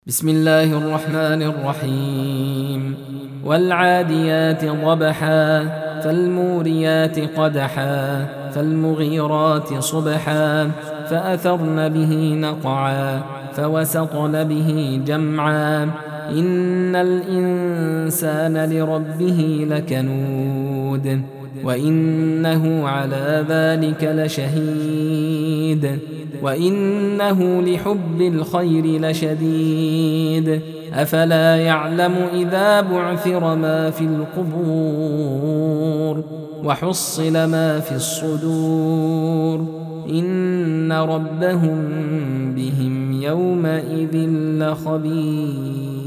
بسم الله الرحمن الرحيم والعاديات ضبحا فالموريات قدحا فالمغيرات صبحا فأثرن به نقعا فوسطن به جمعا إن الإنسان لربه لكنود وإنه على ذلك لشهيد وإنه لحب الخير لشديد أفلا يعلم إذا بعثر ما في القبور وحصل ما في الصدور إن ربهم بهم يومئذ لخبير.